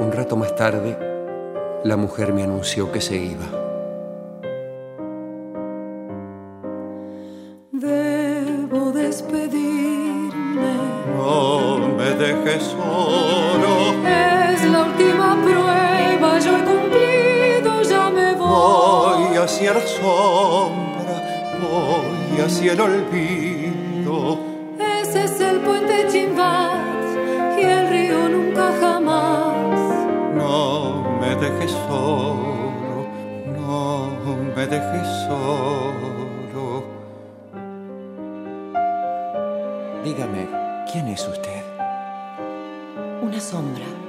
un rato más tarde, la mujer me anunció que se iba. Debo despedirme. No me dejes solo. Es la última prueba, yo he cumplido, ya me voy. Voy hacia la sombra, voy hacia el olvido. Ese es el puente Chimbat y el río nunca jamás. No me dejes solo, no me dejes solo. Dígame, ¿quién es usted? Una sombra.